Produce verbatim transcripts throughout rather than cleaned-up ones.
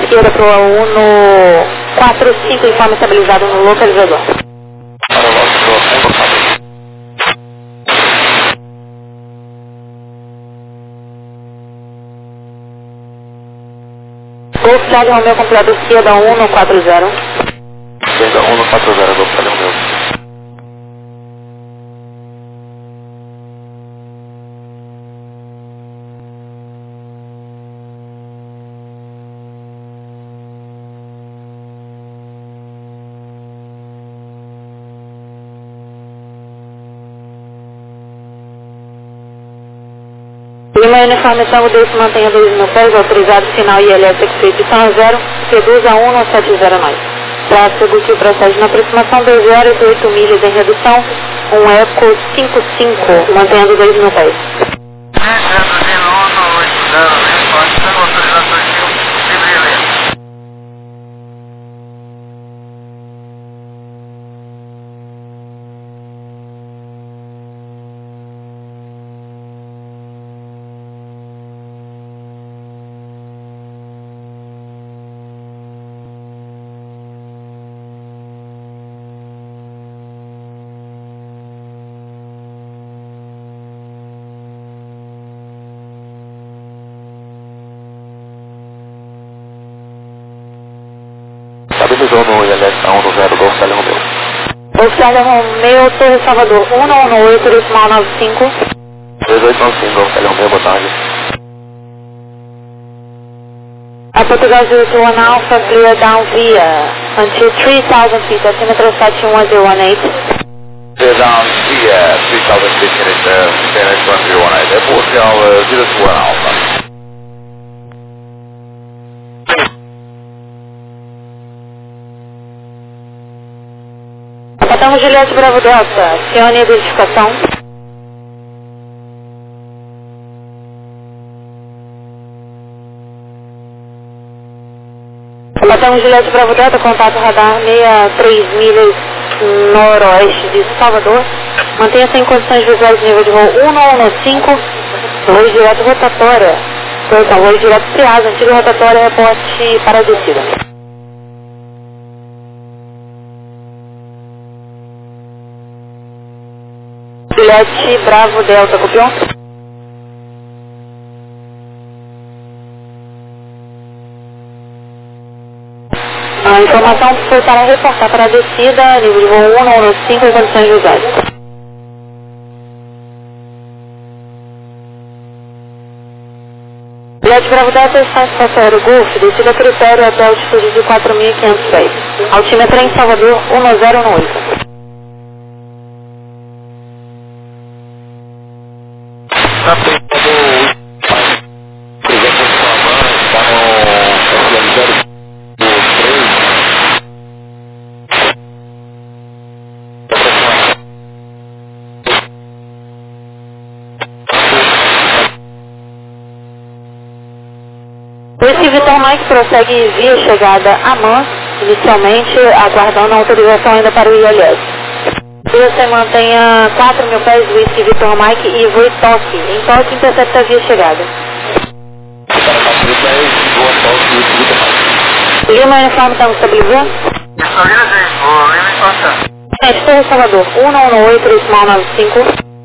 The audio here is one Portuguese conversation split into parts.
esquerda para o Uno quatro cinco, informe estabilizado no localizador. Golf Charlie Romeo completo esquerda Uno quatro zero. Esquerda Uno quatro zero, Golf Charlie Romeo. Lima uniforme Tango dois, mantenha dois mil pés, autorizado, final I L S expedição a zero, reduza um sete zero nove. Tráfego que procede na aproximação doze horas e oito milhas em redução, um Eco cinco cinco, mantendo dois mil pés. Estabilizou no I L S um zero, Golf Charlie Romeo. Golf Charlie Romeo, Torre Salvador, um um oito, decimal nove cinco. dois oito nove cinco, Golf Charlie Romeo, boa tarde. A Portugal zero two one Alpha, clear down via until three thousand feet, altimeter sete um zero um oito. Clear down via three thousand feet, uh, Spanish one zero one eight. É Portugal zero two one Alpha. Capitão Juliette Bravo Delta, acione a identificação. Capitão Juliette Bravo Delta, contato radar sessenta e três milhas noroeste de Salvador. Mantenha-se em condições visuais de nível de voo um um cinco, voo direto rotatória. Então, voo direto triado, antigo rotatória, reporte para a descida. Juliette Bravo Delta, copiou? A informação foi para reportar para a descida, nível de voo um um cinco em condições visuais. Juliette Bravo Delta, espaço aéreo Golf, descida critério até altitude de quatro mil e quinhentos pés. Altímetro em Salvador, um zero um oito. Está tentando cruzar com sua mãe, está no zero três. Esse Vitor Mike prossegue via chegada a Mans, inicialmente aguardando a autorização ainda para o I L S. Você mantenha quatro mil pés do Whisky Vitor Mike e voe toque. Em toque, intercepta a via chegada. Lima uniforme, estamos estabilizando? É, Torre Salvador, um um oito, decimal nove cinco.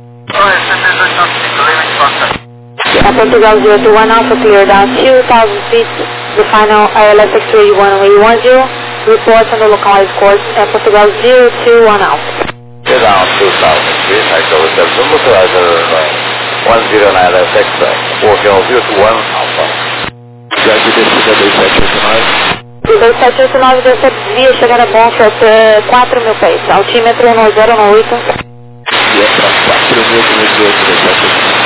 A Portugal zero two one Alpha, clear down two thousand feet, the final I L S X-ray one eight one zero, report on the localized course, é Portugal zero two one Alpha. Clear down two thousand feet, I go with the localizer one zero nine F X, Portugal zero two one Alpha. Já de descida dois sete oito nove. dois sete oito nove, dessa via chegada Bonfa até quatro mil pés, altímetro um zero um oito. E é para quatro mil quinhentos e oito, dois sete oito nove.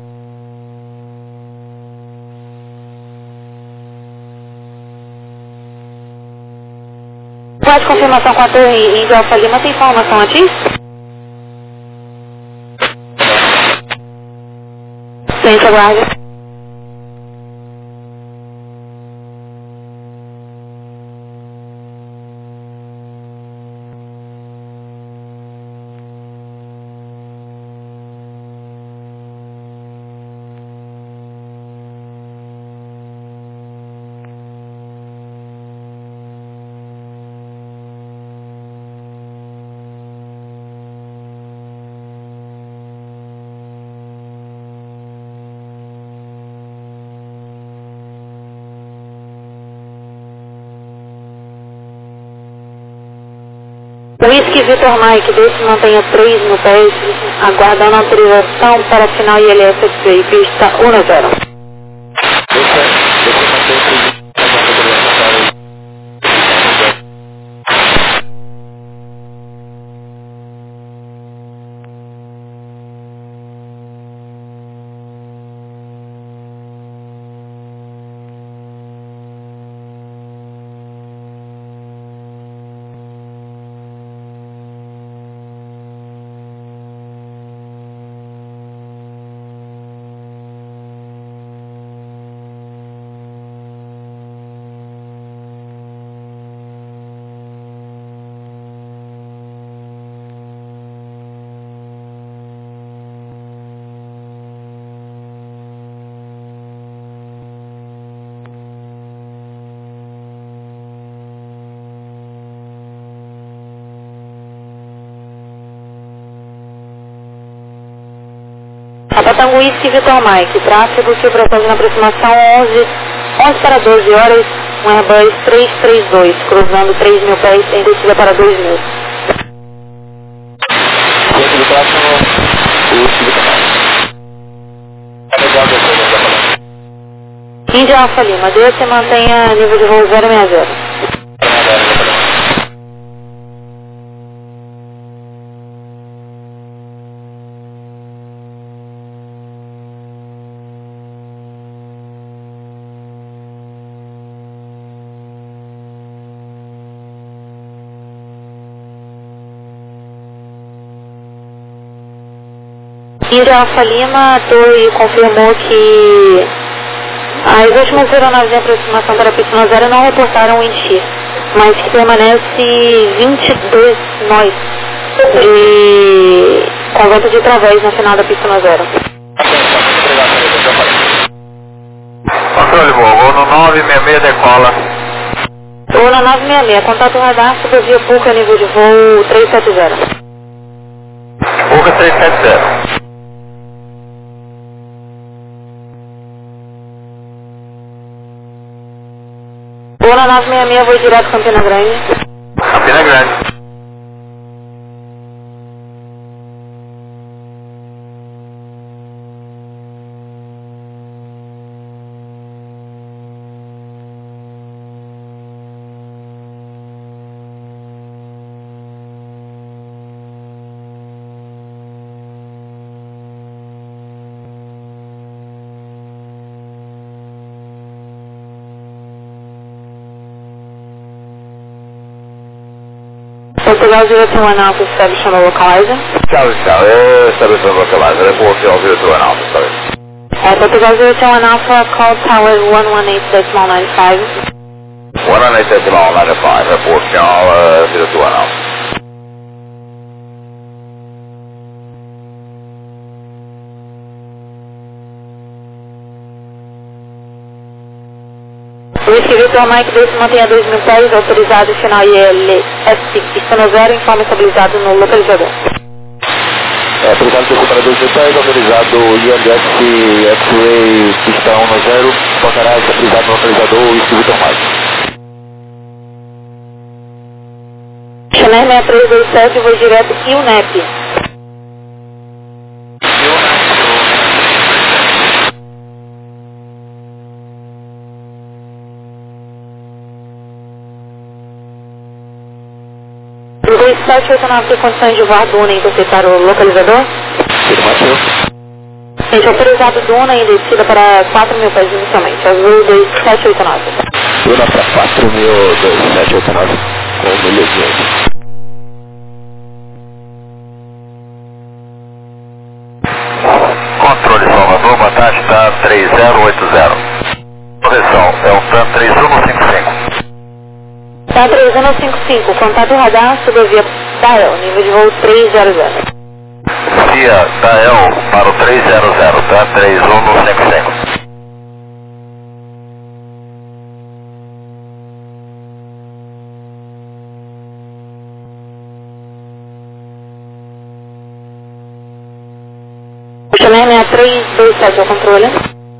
Pode confirmação com a torre Índia Alfa Lima, tem informação antes? Sem aguarde. Whisky Vitor Mike, desce mantenha três mil pés, aguardando autorização para final I L S X-Ray, pista um a zero. Tango Whisky Vitor Mike, tráfego que propõe na aproximação onze, onze para doze horas, um Airbus trezentos e trinta e dois, cruzando três mil pés em descida para dois mil. Dentro do tráfego, o Whisky Vitor Mike. Índia Alfa Lima, desce e mantenha nível de voo zero seis zero. Índia Alfa Lima, a torre confirmou que as últimas aeronaves de aproximação para a pista um zero não reportaram wind shear, mas que permanece vinte e dois nós de com vento de través no final da pista um zero. Controle voo, voo no nove seis seis decola. Voo no nove seis seis, contato radar, subvia Puca, nível de voo trezentos e setenta. Puca trezentos e setenta. Vou na nove seis seis, vou direto Campina Grande. Campina Grande. Portugal zero two one Alpha, establish on the localizer. Tchau, tchau. É establish on the localizer. É Portugal zero two one Alpha, sorry. É, Portugal zero two one Alpha, call tower one one eight decimal nine five. one one eight decimal nine five, é Portugal uh, zero two one Alpha. Whisky Vitor Mike, desce mantenha dois mil pés, autorizado final I L S pista no zero, informe estabilizado no localizador. É, autorizado descer para dois mil pés, autorizado I L S X-Ray pista um no zero, tocará estabilizado no localizador Whisky Vitor Mike. Chanel seis três dois sete, voo direto e o N E P. dois sete oito nove tem condições de voar Duna e interceptar o localizador? Afirmativo. Gente, autorizado Duna e descida para quatro mil pés inicialmente, azul dois sete oito nove. Duna para quatro mil, dois sete oito nove, com milhas de oito. Controle Salvador, boa tarde, TAM três zero oito zero. Correção, é o TAM três um cinco cinco. TAM três um cinco cinco, contato radar, subvia Dael, nível de voo trezentos. Via Dael para o trezentos, TAM três um cinco cinco. Chanel seis três dois sete, ao controle.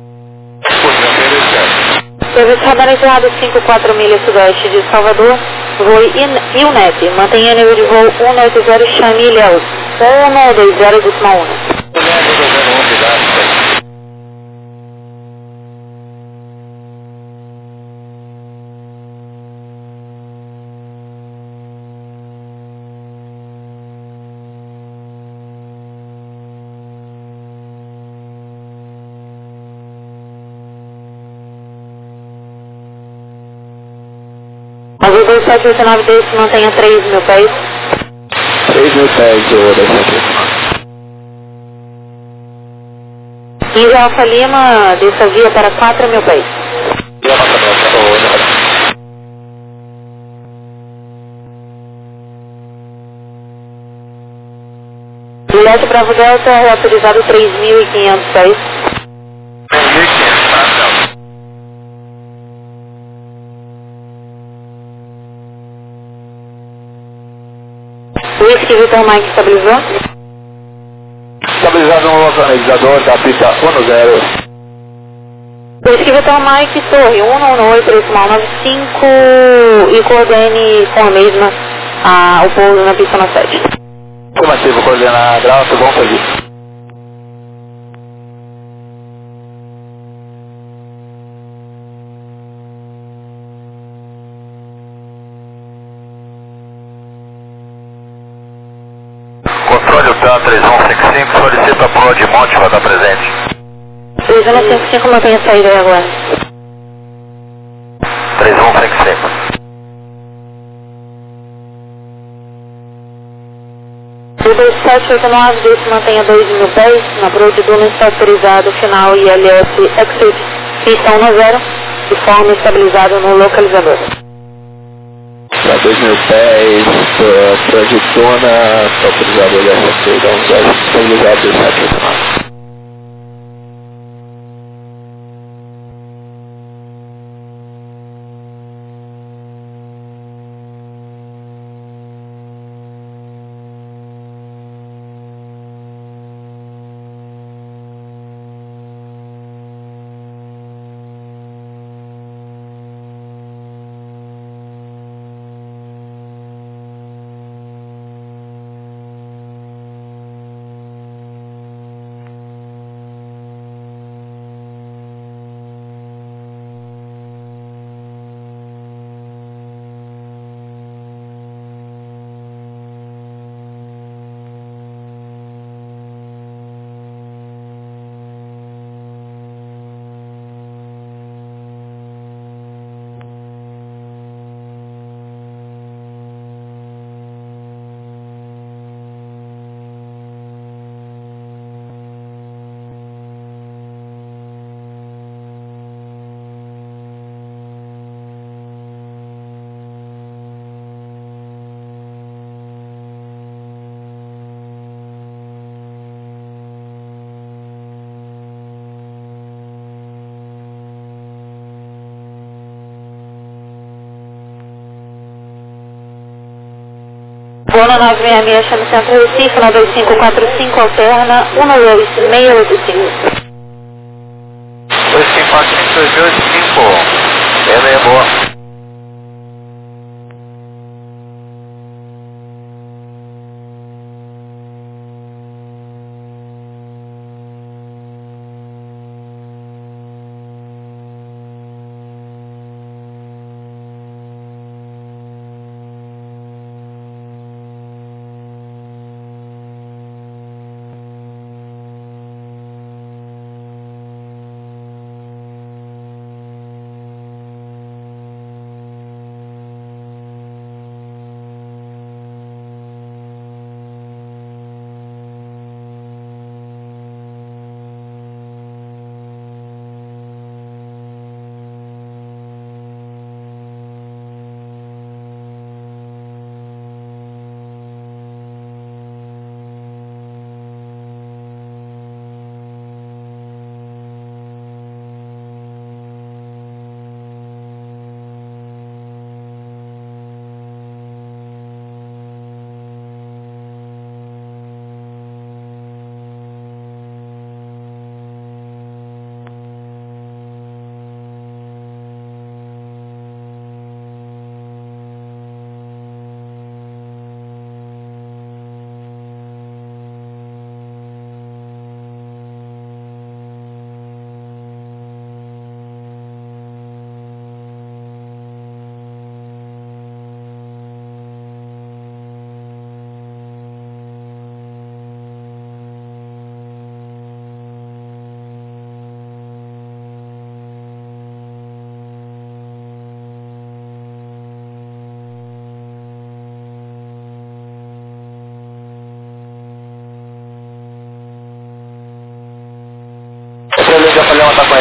Serviço radar encerrado cinco quatro milhas sudoeste de Salvador, Voe I L N E T, mantenha nível de voo cento e oitenta, chame Ilhéus, cento e vinte, decimal um. Azul dois sete oito nove D, mantenha três mil pés. três mil pés, o dois sete oito nove. quinze Alfa Lima, desça via para quatro mil pés. Juliette Bravo Delta, reautorizado três mil e quinhentos pés. três mil e quinhentos, tá? Whisky Vitor Mike estabilizou. Estabilizado no localizador da pista um zero. Whisky Vitor Mike, torre um um oito, decimal nove cinco e coordene com a mesma a, o pouso na pista na sete. Afirmativo, coordenar grau, tudo bom, serviço. Controle Utan três um cinco cinco, solicita pro de Monte, vai estar presente. três um cinco cinco, mantenha saída aí agora. três um cinco cinco. dois sete oito nove, desse mantenha dois mil pés, na Broad Duna está autorizado, final I L S Exit, pista um zero, de forma estabilizada no localizador. Para dois mil pés, Broad Duna, está autorizado o L S C, dá um zero, estabilizado dois sete oito nove. Boa nove seis seis, chame Centro Recife, na dois cinco quatro cinco, alterna um dois seis oito cinco. dois cinco quatro cinco, dois oito cinco, é meia boa.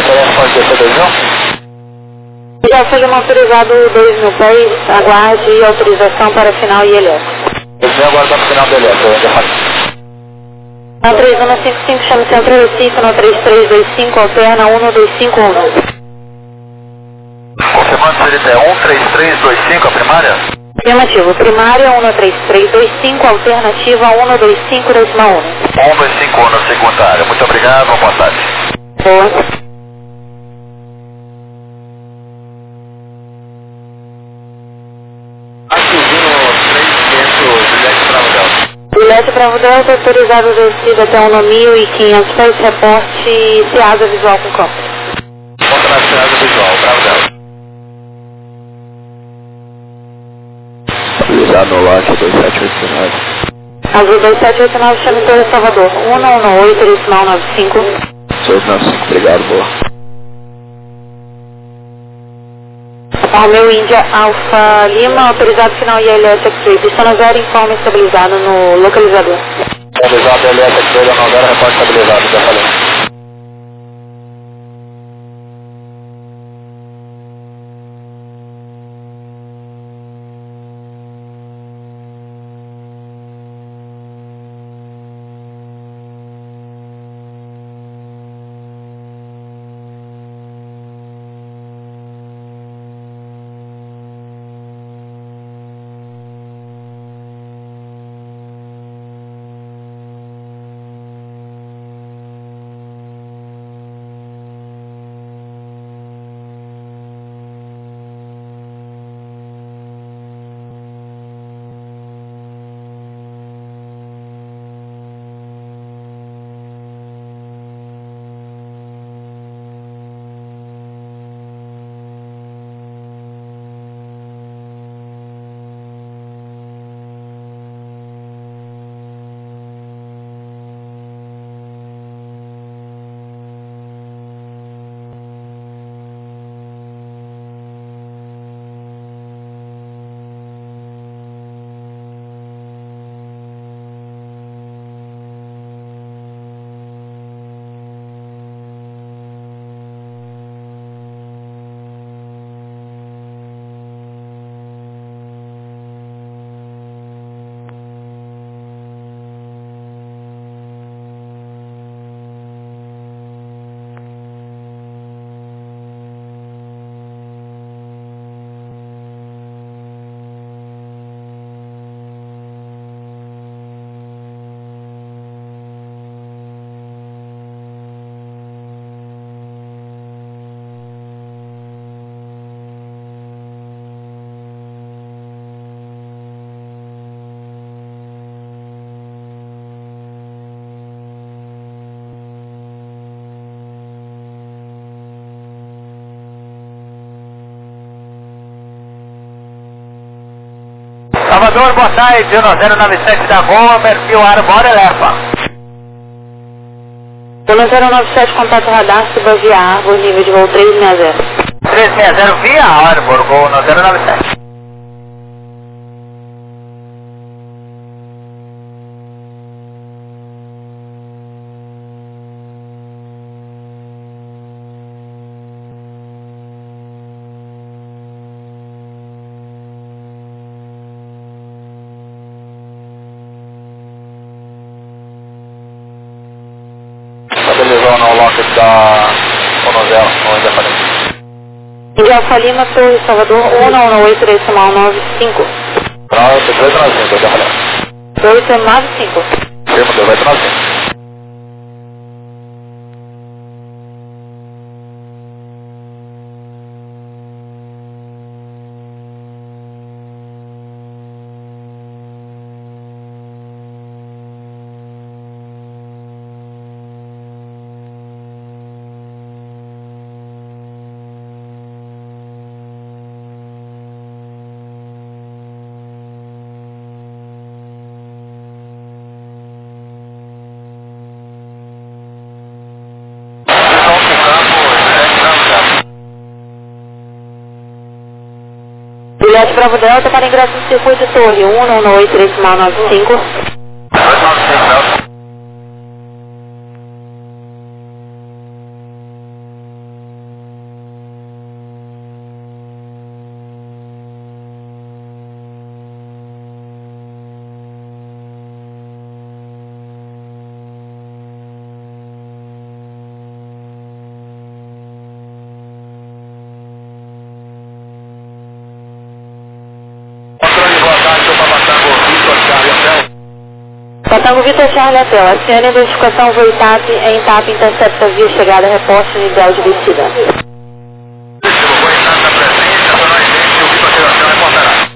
resposta D C dois mil? Já foi autorizado dois mil pés, aguarde autorização para final I L S. dois mil agora está no final do I L S, eu ainda falei. No três um cinco cinco, chama Centro Recife, no três três dois cinco, alterna um dois cinco um. Confirmando se ele é um três três dois cinco, a primária? Afirmativo, primária um três três dois cinco, alternativa um dois cinco decimal um. um dois cinco um na segunda área. Muito obrigado, boa tarde. Boa. Juliette Bravo Delta, autorizado descida até um mil e quinhentos pés, reporte Ceasa visual com campo. Conta na Ceasa visual, Bravo Delta. Autorizado no lote dois sete oito nove. Azul dois sete oito nove, chame Torre Salvador, um um oito, decimal nove cinco. seis nove cinco, obrigado, boa. Romeu Índia Alfa Lima, autorizado final I L S X-Ray, pistão zero, informe estabilizado no localizador. Estabilizado I L S X-Ray, não zero, repórte estabilizado, já falei. Salvador, boa tarde, zero nove sete da Boa, perfil Arbor Elefa. zero nove sete, contato radar, suba via Arbor, nível de voo três seis zero. três seis zero via Arbor, voo no zero nove sete. Estabilizou no lote da Conozel, onde aparece. Índia Alfa Lima, Torre Salvador, um um oito, decimal nove cinco. Pronto, dois nove cinco, eu já falei. dois nove cinco. Firma, dois nove cinco. Juliette Bravo Delta para ingresso no circuito de Torre, um um oito, decimal nove cinco. dois nove cinco, Tango Vitor Charlie Hotel, acione a identificação voo TAP em TAP intercepta via chegada, reposto inicial de descida. O voo TAP está presente, acionar gente, o Vitor Charlie Hotel reportará.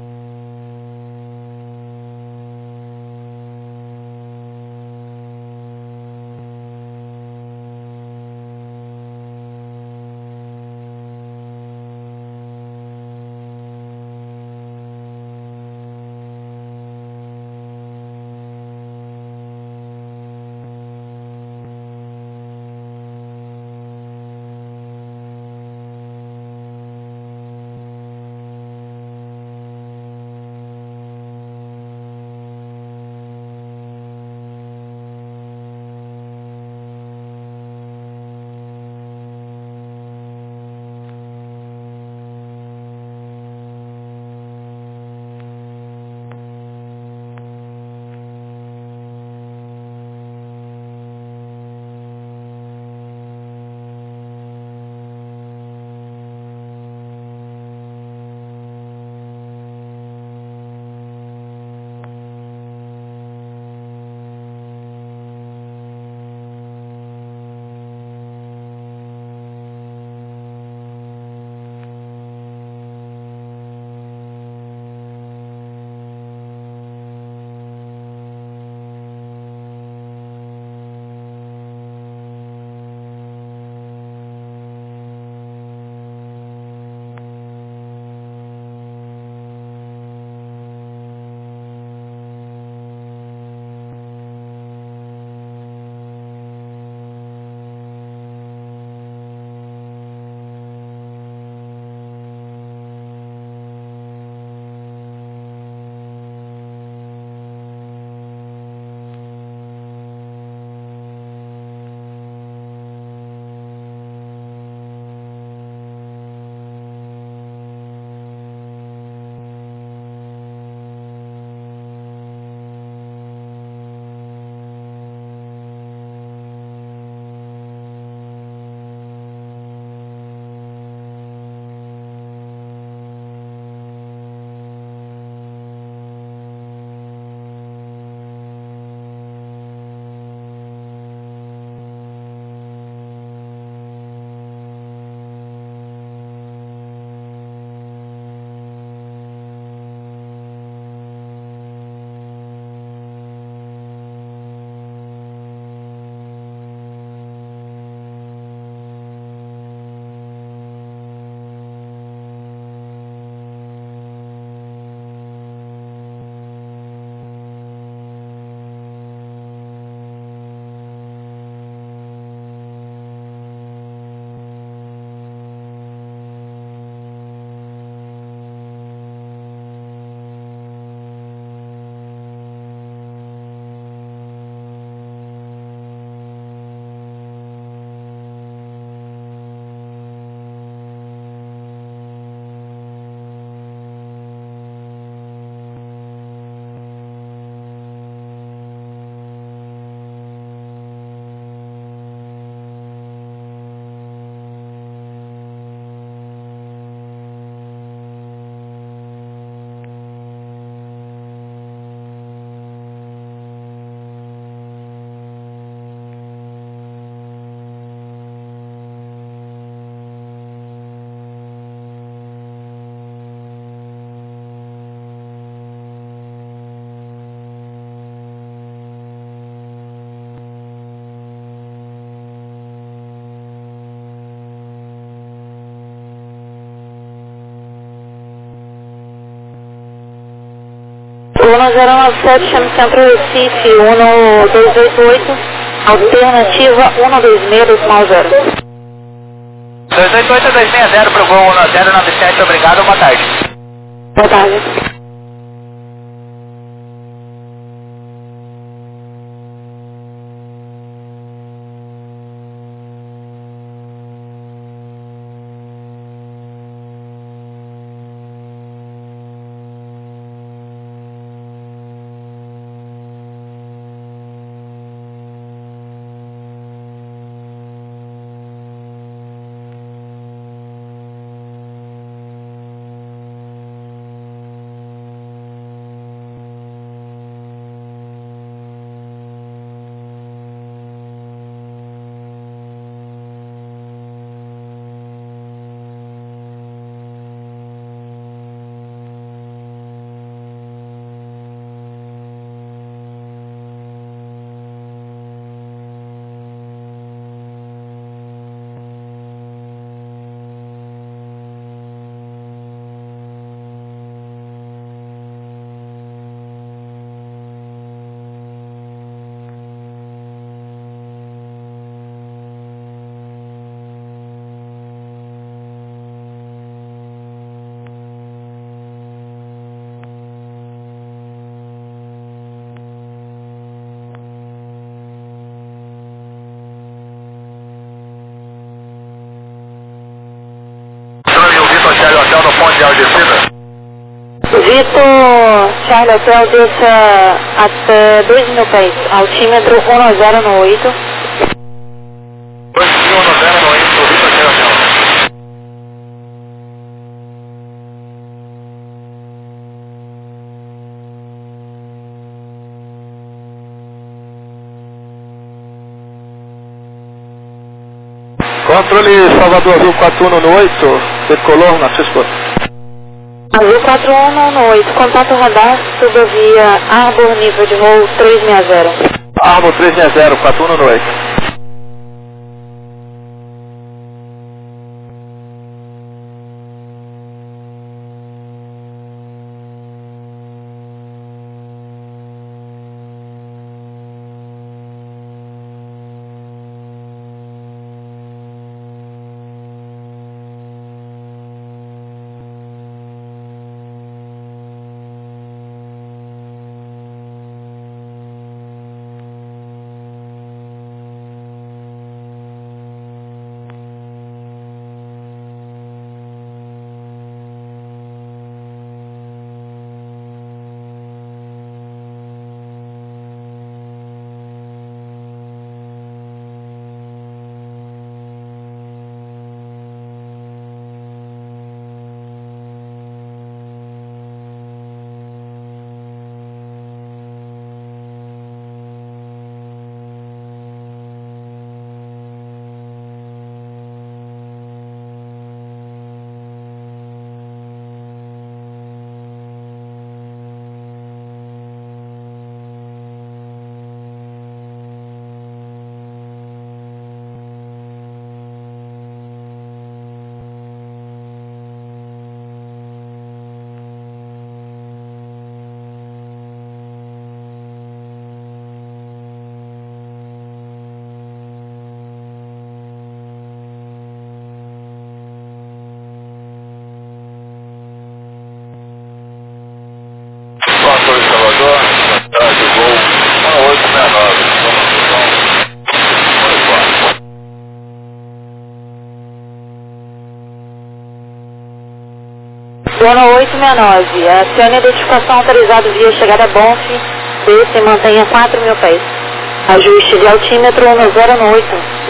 Luna zero nove sete, chame Centro Recife, um dois oito oito, alternativa um dois seis, decimal zero. dois oito oito dois seis zero para o voo zero nove sete, obrigado, boa tarde. Boa tarde. a descida? Vitor, Charlie Hotel, desça até dois mil pés, altímetro um zero no oito. dois mil um zero no oito, Vitor Charlie Hotel. Controle Salvador Azul quatro um no oito, decolou na sua esposa. Azul quatro um no oito, contato radar, subvia Arbor, nível de voo três seis zero. Arbor três seis zero, quatro um no oito. Controle Salvador, atrás do voo um oito seis nove, Zona oito seis nove, acione a identificação autorizada via chegada Bonf, desça e mantenha quatro mil pés. Ajuste de altímetro um zero no oito.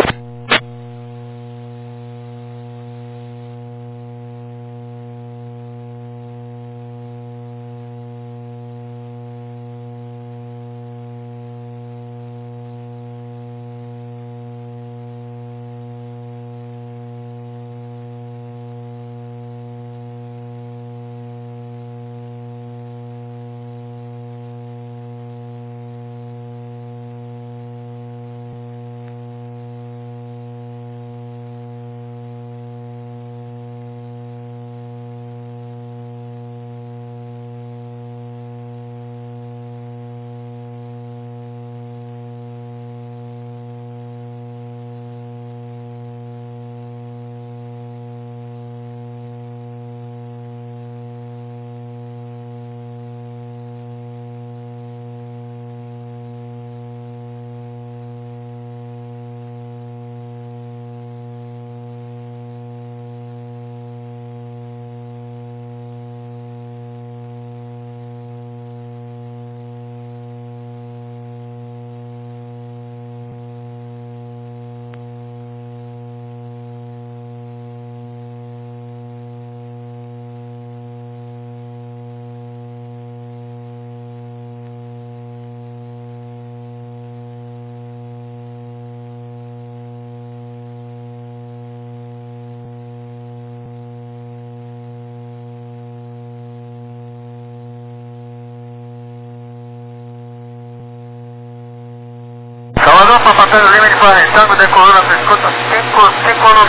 Salvador, Papatango Lima de Flamengo, decolou na sua escuta cinco um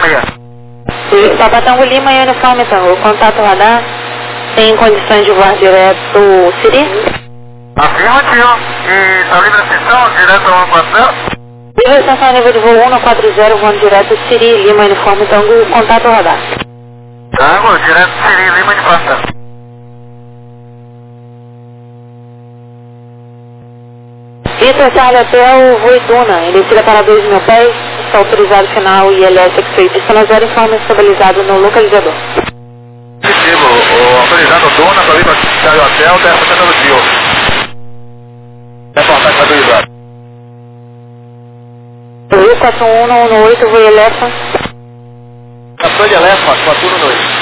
seis. Papatango Lima e uniforme Tango, contato radar, tem condições de voar direto Siri? Afirmativo, e está livre ascensão, direto ao quartel? Livre ascensão nível de voo um quatro zero, voando direto Siri, Lima, uniforme Tango, contato radar. Tango, direto Siri, Lima de quartel. Vitor Charlie Hotel, voo Duna, ele descida para dois mil pés, está autorizado final I L S X oito, pista zero, informe estabilizado no localizador. Positivo, o autorizando Duna para vir para o hotel, dessa tentando o Dio. Reportagem estabilizado. Rio quatro um um oito, voo Elefa. Estação de Elefa, quatro um oito.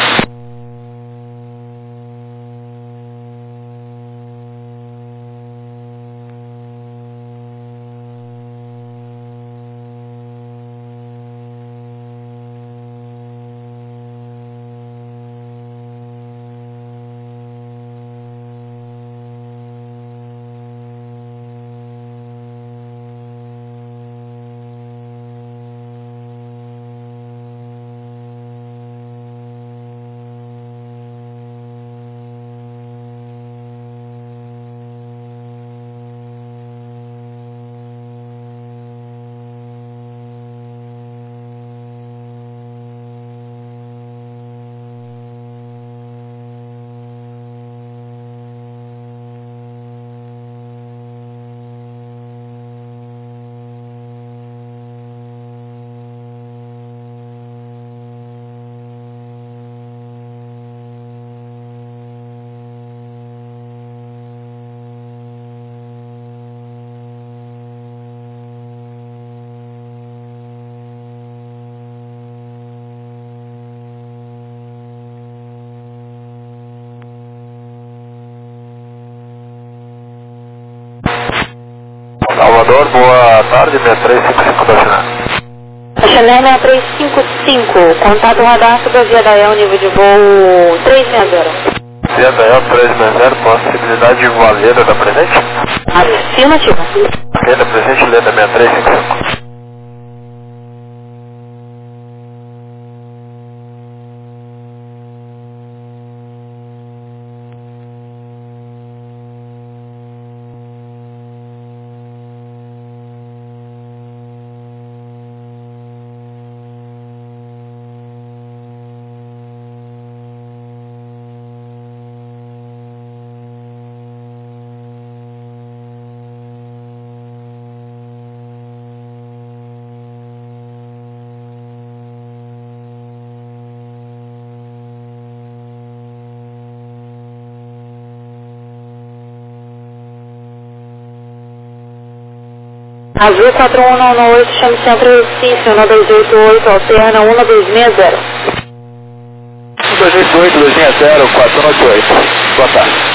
Salvador, boa tarde, seis três cinco cinco da Chanel. A Chanel seis três cinco cinco, contato radar sobre a Via Dael, nível de voo três seis zero. Via Dael três seis zero, possibilidade de Valeda da presente? Afirmativa. Valeda presente, Leda seis três cinco cinco. Azul quatro um um oito, chame Centro Recife, um dois oito oito, alterna um dois seis zero. um dois oito oito, dois seis zero, quatro um oito oito. Boa tarde.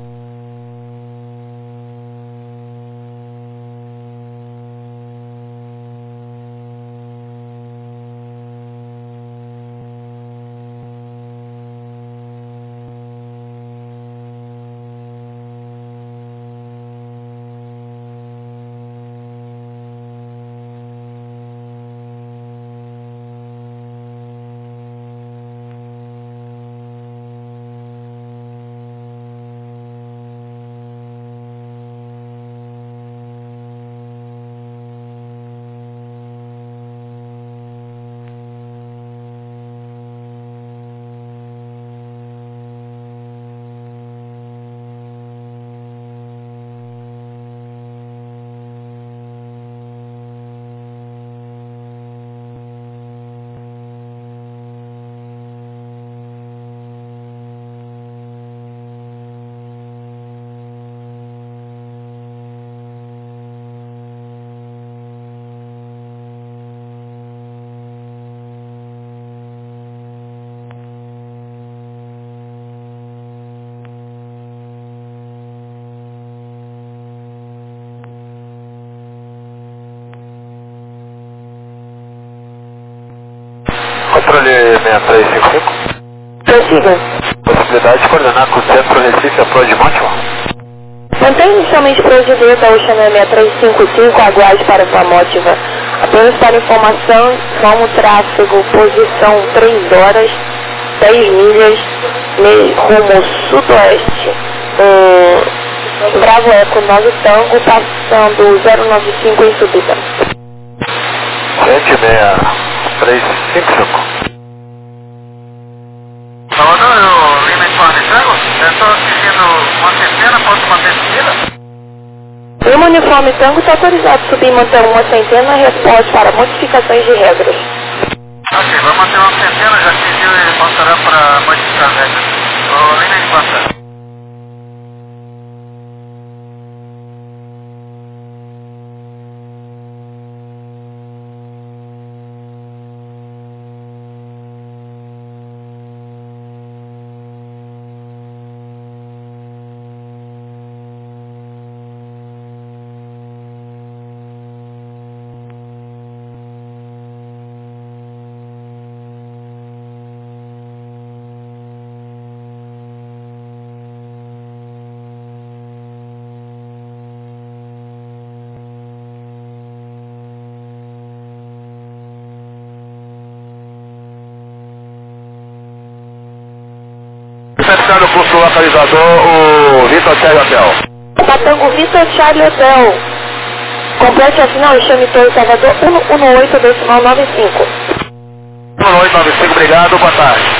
Controle seis três cinco cinco. Prossiga. Possibilidade de coordenar com o Centro Recife Approach de Montemor. Mantém inicialmente procedimento da Oceania seis três cinco cinco, aguarde para sua motiva. Apenas para informação, vamos tráfego, posição três horas, dez milhas, rumo sudoeste. Um, Bravo Eco nove Tango, passando zero nove cinco em subida. sete seis três cinco cinco. Salvador, o Lima Informe Tango, eu estou seguindo uma centena, posso manter subida? Lima Uniforme Tango está autorizado a subir e manter uma centena, resposta para modificações de regras. Ok, vamos manter uma centena, já seguiu e passará para modificar as regras. O Lima Obrigado por seu localizador, o Vitor Charlie Hotel. Patango Vitor Charlie Hotel. Complete a final e chame Torre Salvador um um oito decimal nove cinco. um oito nove cinco, obrigado, boa tarde.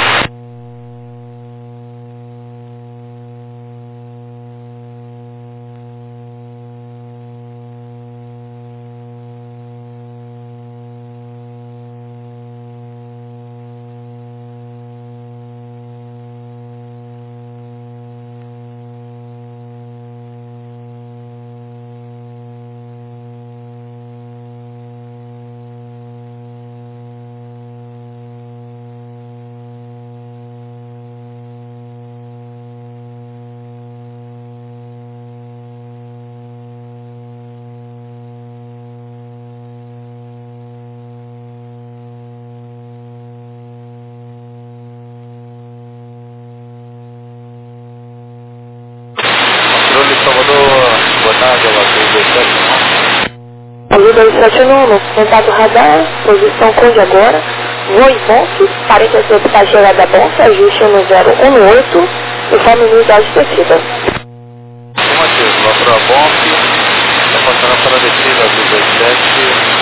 Azul dois sete um, contato radar, posição Conde agora, voo e ponte, parede executar chegada ponte, ajuste no zero um oito, informe unidade descida. Afirmativo, vapor a ponte, está passando para a descida Azul dois sete.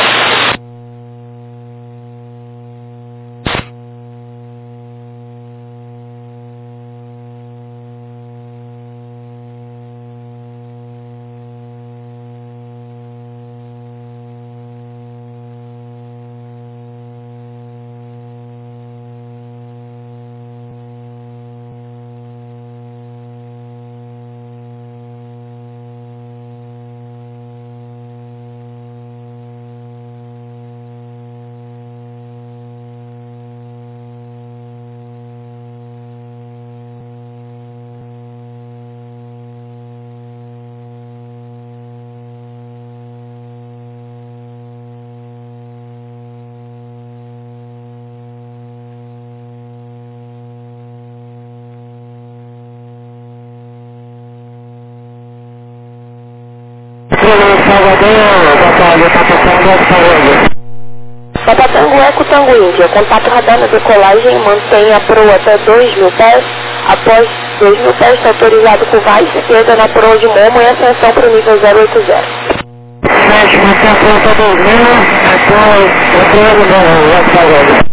Papatango Eco Tango Índia, contato radar na decolagem, mantenha a proa até dois mil pés, após dois mil pés está autorizado com vaz esquerda na proa de Momo e ascensão para o nível zero oito zero. Sete, mantenha a proa até dois mil, após a proa de Momo,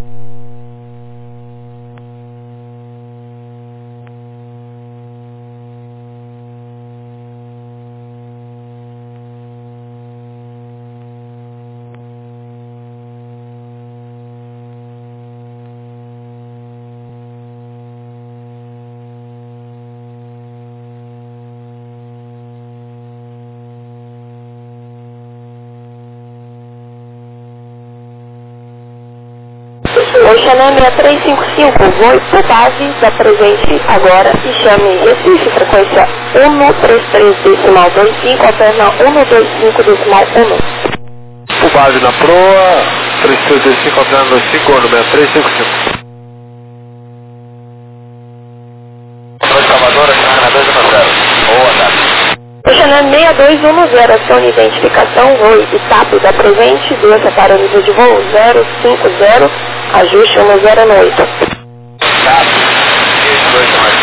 Oxané seis três cinco cinco, voe por base da presente agora e chame Recife, frequência um três três decimal vinte e cinco, alterna um dois cinco decimal um. Por base na proa, três três dois cinco, alterna vinte e cinco, ano seis três cinco cinco. Controle Salvador, aqui dois um zero. Boa tarde. Oxané seis dois um zero, acione identificação, voe e TAP da presente, desça para o nível de voo zero cinco zero, ajuste no zero oito. TAP, isso, dois mais.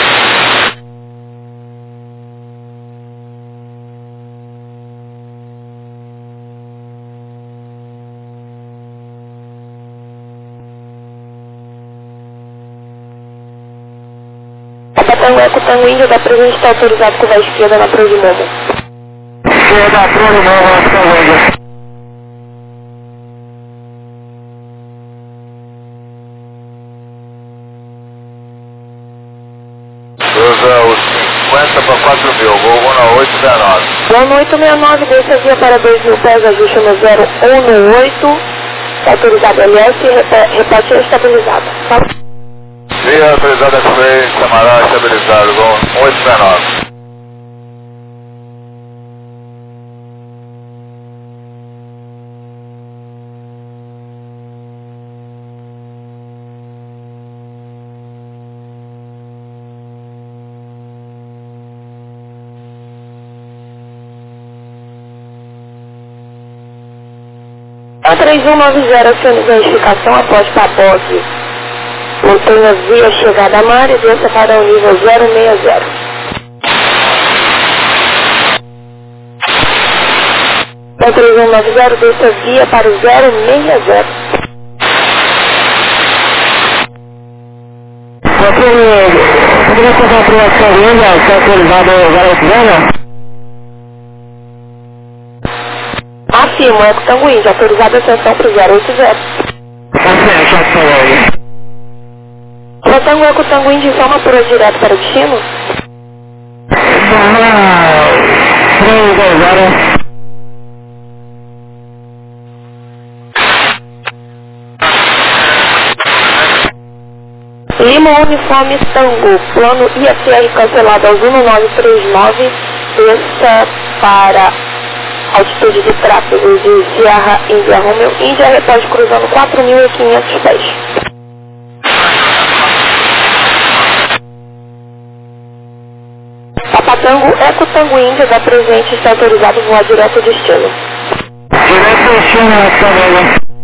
Papatango Eco Tango Índia da presente está autorizado com vaz esquerda na proa de Momo. esquerda, proa de Momo, Tango Índia. Usa os cinquenta para quatro mil, voo um oito seis nove. um oito seis nove, desça via para dois mil pés, ajuste no zero um oito, está autorizado L S, repete estabilizado. Tá? Via autorizada X-Ray, Samará estabilizado, voo um oito seis nove. três um nove zero, acione identificação após Pabogue Mantenha via chegada a mar e desça para o nível zero seis zero. três um nove zero, desça via para o zero seis zero. Poderia fazer a criação linda, está autorizado o garoto Zena? Afirmo, é Tango Índia, autorizada a ascensão para o zero oito zero. Confere, já falou. Rotango Eco Tango Índia, informa por direto para o destino? três dois zero. Lima Uniforme Tango, plano I F R cancelado aos um nove três nove, desça para altitude de tráfego de Sierra India Romeo, Índia, repouso cruzando quatro mil e quinhentos pés. Papatango Eco Tango Índia, da presente, está autorizado a voar direto ao destino. Direto ao destino, tá bom.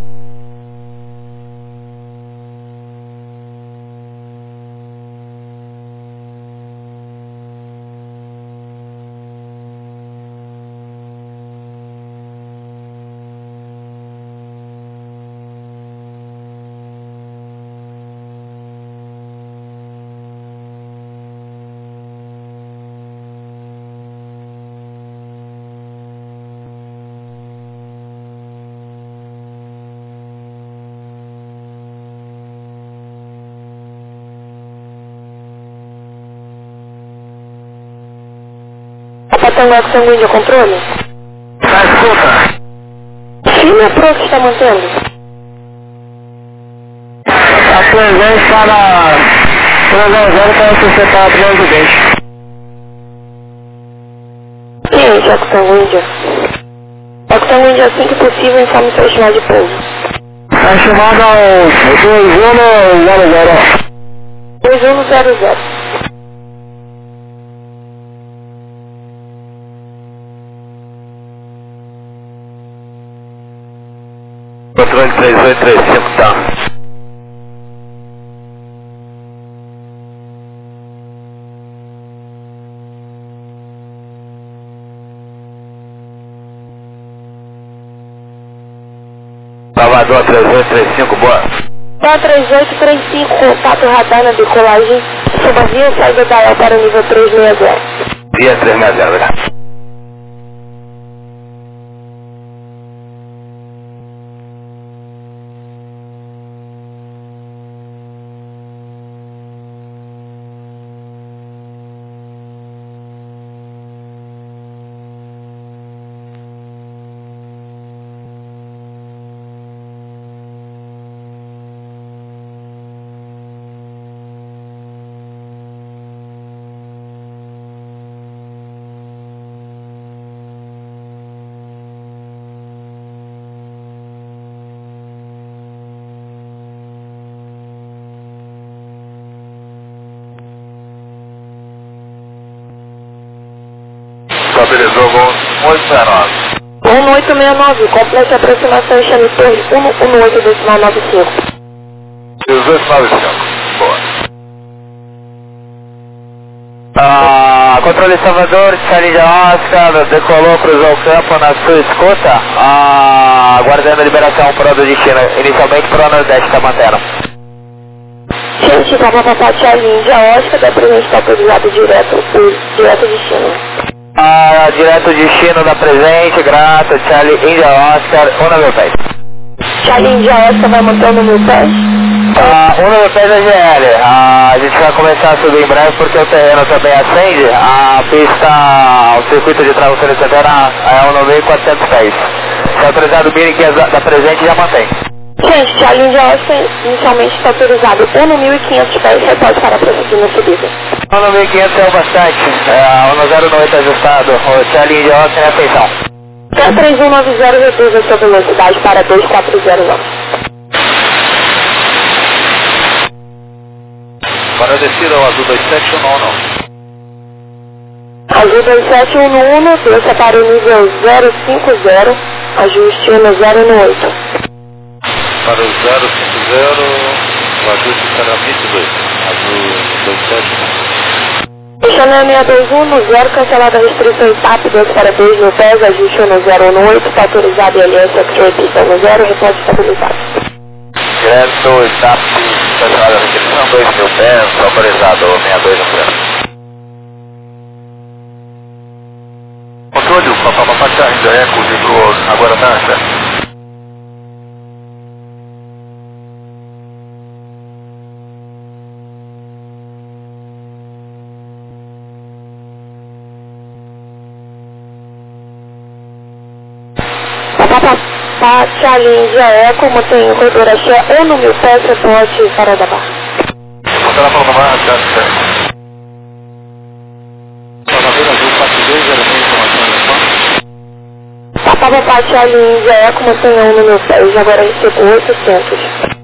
Papatango Eco Tango Índia, controle? Tá, escuta. Firme a proa que está mantendo. A presente está na três zero para sustentar a presidente. Ciente, Eco Tango Índia. Eco Tango Índia, assim que possível, informe seu estimado de pouso. A chamada é dois um zero zero. dois um zero zero. Controle três oito três cinco, tá. Salvador três oito três cinco, boa. Tá três oito três cinco, contato radar na decolagem, sob a via saída da E para o nível três seis zero. Via três seis zero, obrigado. Estabilizou voo um oito seis nove. um oito seis nove, complete a aproximação Xane Torre um um oito decimal nove cinco. dezoito nove cinco, boa. Ah, controle Salvador, Charlie Oscar, decolou, cruzou o campo na sua escuta, ah, aguardando a liberação para o destino, inicialmente para o Nordeste, está mantendo. Gente, tá papapá, Charlie India Oscar, da presente está autorizado direto, direto destino. Ah, direto destino da presente, grato, Charlie India Oscar, um nove pés. Charlie India Oscar vai manter o número pés? Ah, um nove pés da G L, ah, a gente vai começar a subir em breve porque o terreno também acende, a pista, o circuito de travessia de Santana é um nove mil e quatrocentos pés. Se autorizado o Biring da presente, já mantém. Gente, Charlie India Oscar inicialmente está autorizado um mil e quinhentos pés, repórte para prosseguir na subida. um nove mil e quinhentos é o bastante, é, um zero oito ajustado, o Charlie India Oscar em atenção. T três um nove zero reduz a sua velocidade para dois quatro zero nove. Para a descida, o Azul dois sete um não. Azul dois sete um um, desça para o nível zero cinco zero, ajuste no zero oito. Para o zero cinco zero, O ajuste será nítido, azul dois sete. Fechando seis dois um no zero, cancelada a restrição E T A P dois para dois mil pés, ajuste um no zero um oito, está autorizado I L S X-Ray pistão no zero, reporte estabilizado. Direto, E T A P, cancelada a restrição dois mil pés, autorizado seis dois um zero. Controle, o Papapá ainda é eco, vibrou agora dança. Papapá, Charlie, India Eco, mantém corredor axé, um no mil pés, reporte Farol da Barra. Vou lá para a barra, tá? Salvadeira Azul quatro dois zero seis, informação. Papapá, Charlie, India Eco, mantém um no mil pés, agora recebeu oitocentos.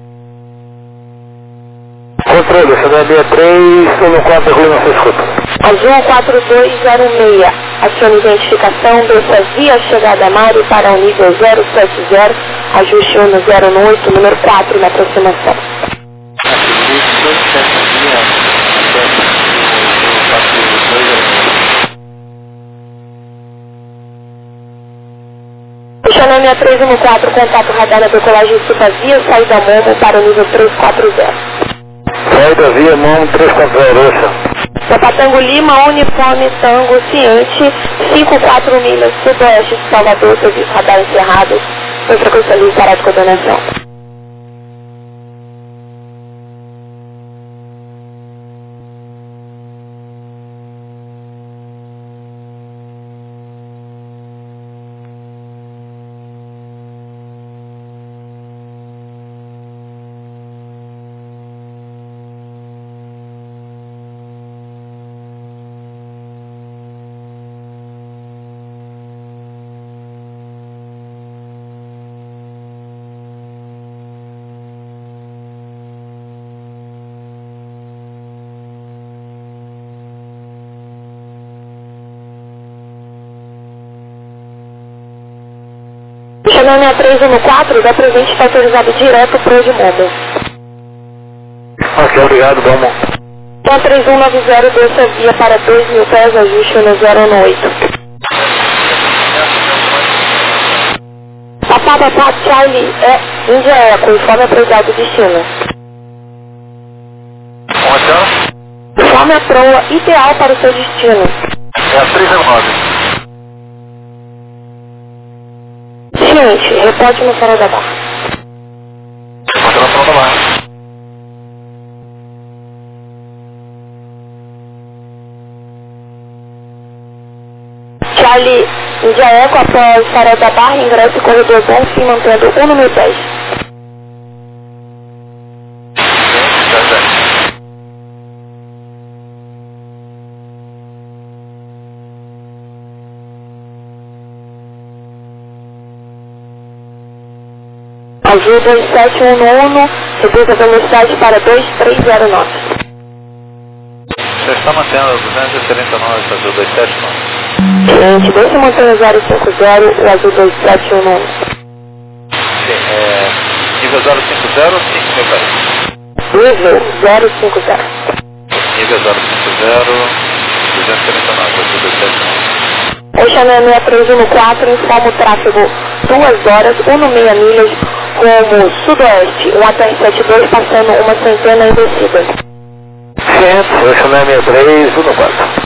Controle, C D B três, um no quatro, ruim, não se escuta. Azul quatro dois zero seis, acione identificação, desça via chegada a Mário para o nível zero sete zero, ajuste um no zero oito, número quatro na aproximação. Fechando seis três um quatro, contato radar na decolagem Supa via, saída Momo para o nível três quatro zero. Saída via Momo três quatro zero, Oxa. Papatango Lima, Uniforme Tango, Ciente, cinco quatro milhas sudoeste de Salvador, serviço radar encerrado, foi frequência livre para de coordenação. Chegando a três um quatro, da presente está autorizado direto para o de Momo. Ok, obrigado, Domo. Então três um nove zero, desça via para dois mil pés, ajuste no zero um oito. Papá, papá, Charlie, é Índia Eco, informe a prioridade do destino. Como é que é? Informe a proa ideal para o seu destino. É a três zero nove. Ciente, reporte no Farol da Barra. Manda na Farol da Barra. Charlie, Índia Eco, após Farol da Barra, ingresso corredor bom, se mantendo um no mil pés. Azul dois sete um um, reduz a velocidade para dois três zero nove. Você está mantendo duzentos e setenta e nove, Azul dois sete nove. Cliente, dois se mantém zero cinco zero, o Azul dois sete um um. Sim, é... nível zero cinco zero ou cinco mil pés? Nível zero cinco zero. Nível zero cinco zero, duzentos e setenta e nove, Azul dois sete nove. Oceano seis três um quatro, informa o tráfego duas horas, um no meia milhas, como sudoeste, um A T R setenta e dois passando uma centena em descida. Ciente, Oceano seis três um quatro.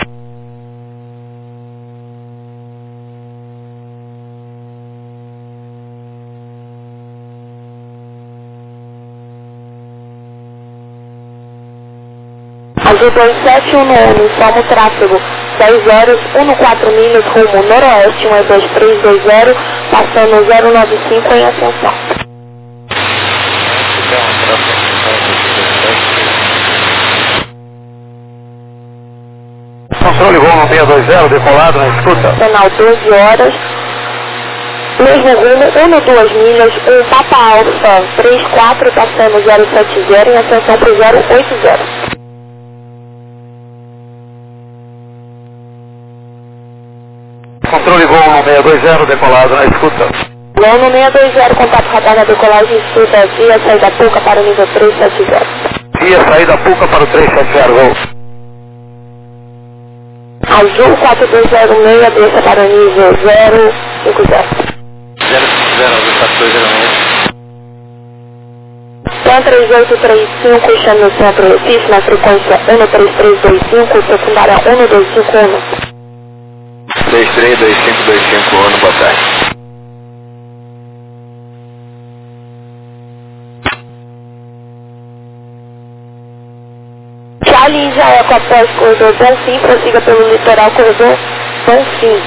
Azul dois sete um um, informa o tráfego dez horas, um quatro milhas, rumo noroeste, um dois três dois zero, passando zero nove cinco em ascensão. Controle voo seis dois zero, decolado na escuta. Final doze horas, mesmo rumo, um duas milhas, um Papa Alfa três quatro, passando zero sete zero em ascensão para o zero oito zero. Controle voo seis dois zero, decolado na escuta. Voo seis dois zero, contato radar na decolagem sul da via, saída pouca para o nível três sete zero. E a saída Puca para o três sete zero, gol. Azul quatro dois zero seis, desça para o nível zero cinco zero. zero cinco zero, Azul quatro dois zero seis. T três oito três cinco, chame no centro Recife, na frequência um três três dois cinco, secundária um dois cinco um. três três dois cinco dois cinco, ano, boa tarde. Charlie já é com após corredor Bonfim, prossiga pelo litoral corredor Bonfim.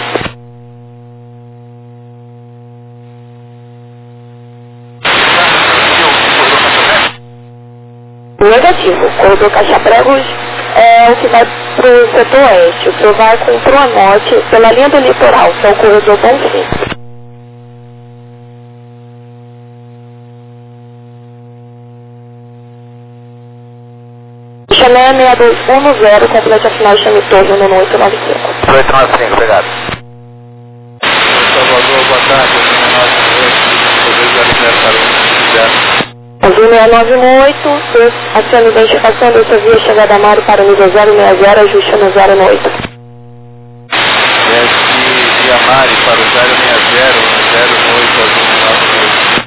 Negativo, corredor Caixa Pregos é o que vai para o setor oeste, o senhor vai com Proa Norte pela linha do litoral, que é o corredor Bonfim. Chamé seis dois um zero, complete a final de chame torre no oito nove cinco. oito nove cinco, obrigado. Salvador, boa tarde, Azul seis nove oito, aciona a identificação dessa via chegada a Mário para o nível zero seis zero, ajuste no zero no oito. Desce via Mari para o zero seis zero, zero oito, Azul nove oito.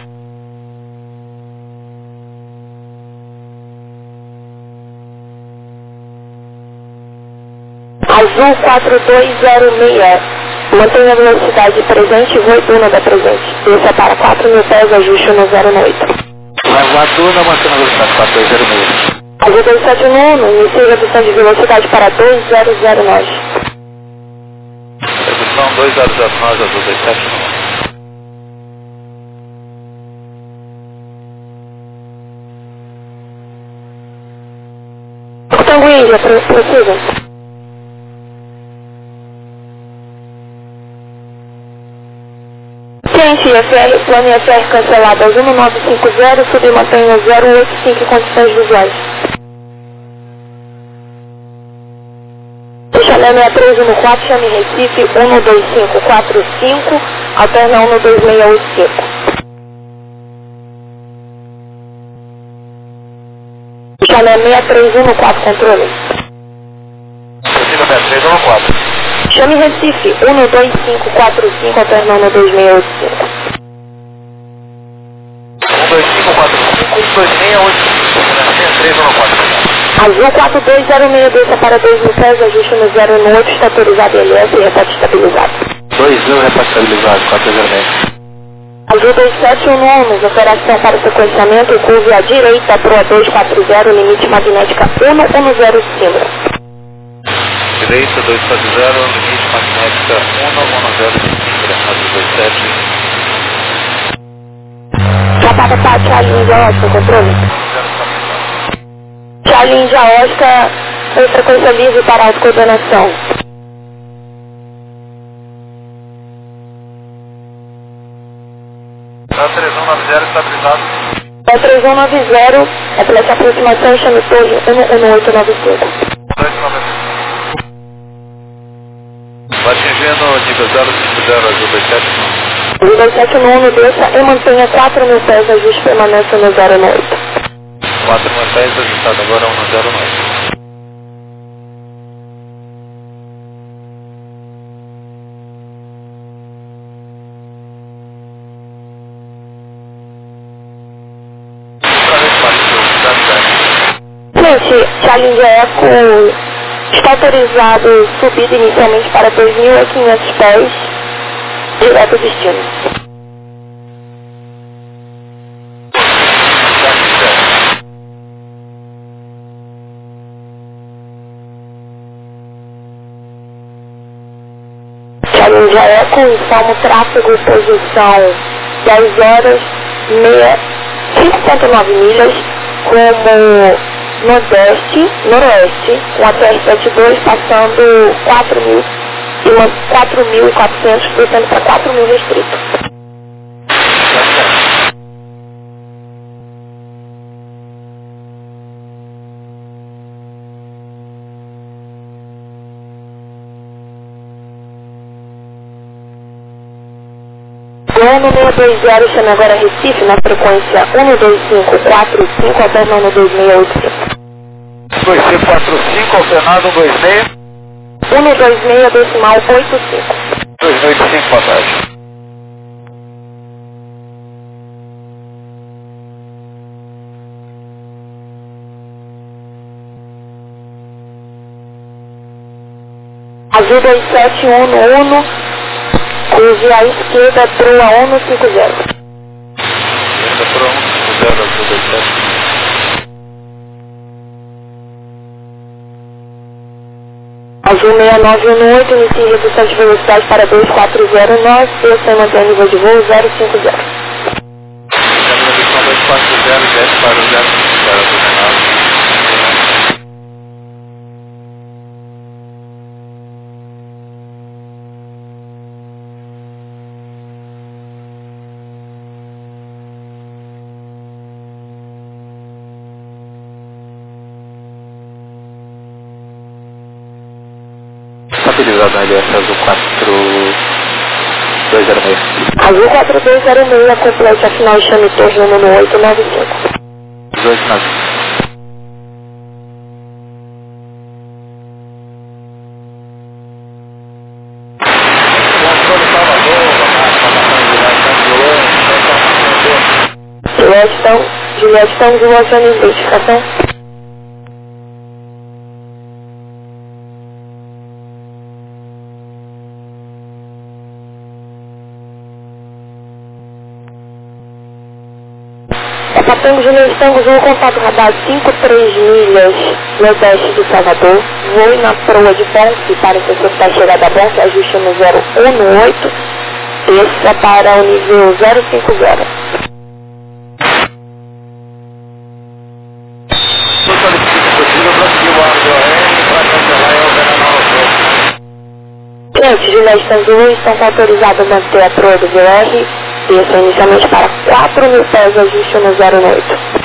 Azul quatro dois zero seis, mantenha a velocidade presente e voe Duna da presente. Desça para quatro mil pés, ajuste no zero oito. Lagoa Duna, mantendo a velocidade quatro dois zero seis. Azul dois sete um, inicie a redução de velocidade para dois zero zero nove. Redução dois zero zero nove, Azul dois sete um. Tango Índia, prossiga. Ciente, I F R, plano I F R cancelado, Azul nove cinco zero, sub mantenha zero oito cinco, condições visuais. Chamé seis três um quatro, chame Recife um dois cinco quatro cinco, alterna um dois seis oito cinco. Chamé seis três um quatro, controle. Prossiga seis três um quatro. Chame Recife um dois cinco quatro cinco, alterna um dois seis oito cinco. um dois cinco quatro cinco, um dois seis oito cinco, seis três um quatro. Azul quatro dois zero seis, desça para dois mil pés, ajuste no zero no oito, está autorizado L S e repete estabilizado. dois mil repete estabilizado, quatro zero seis. Azul dois sete um nove, operação para sequenciamento, curva à direita, Proa dois quatro zero, limite magnética um um zero cinco. Direita dois quatro zero, limite magnética um um zero cinco, Azul dois sete. Chapada para Charlie Índia Oscar, controle. Charlie Índia Oscar, com frequência livre para autocoordenação. três um nove zero, estabilizado. É três um nove zero, é pela aproximação, chame torre um um oito nove cinco. Vai atingindo nível zero cinco zero, Azul dois sete um. Azul dois sete um, desça e mantenha quatro mil pés, ajuste permanência no zero oito. quatro mil pés, ajustado agora um zero nove. Gente, Charlie Índia Eco está autorizado subida inicialmente para dois mil e quinhentos pés, direto destino. Charlie Índia Eco, informa o tráfego, posição dez horas, cinco vírgula nove milhas, como Nordeste, Noroeste, com a T R setenta e dois passando quatro mil e quatrocentos, descendo para quatro mil restrito. Ano seis dois zero, chame agora Recife na frequência um dois cinco quatro cinco, alterna um dois seis oito cinco. dois cinco quatro cinco, alternado um dois seis. um dois seis, decimal oito cinco. dois mil e cinco, boa tarde. Azul dois sete um um, cruze à esquerda, trua um cinco zero. Esquerda para um cinco zero, Azul dois sete. Azul seis nove um oito, inicie redução de velocidade para dois quatro zero nove, desça e mantém nível de voo zero cinco zero. Redução dois quatro zero, desce para o zero cinco zero, coordenado. Estabilizado na L S Azul quatro dois zero seis. Azul quatro dois zero seis, complete a final de chame torre número oito nove cinco. dezoito nove. Controle Salvador, Juliette estão, Juliette estão demonstrando identificação. Patango Juliette Tango, voo contato radar cinco três milhas nordeste de Salvador, voe na proa de Ponce para interceptar a chegada a Ponce, ajuste no zero um oito, desça para o nível zero cinco zero. Gente, Juliette Tango estão autorizados a manter a proa do V R, desça inicialmente para quatro mil pés, ajuste no zero oito.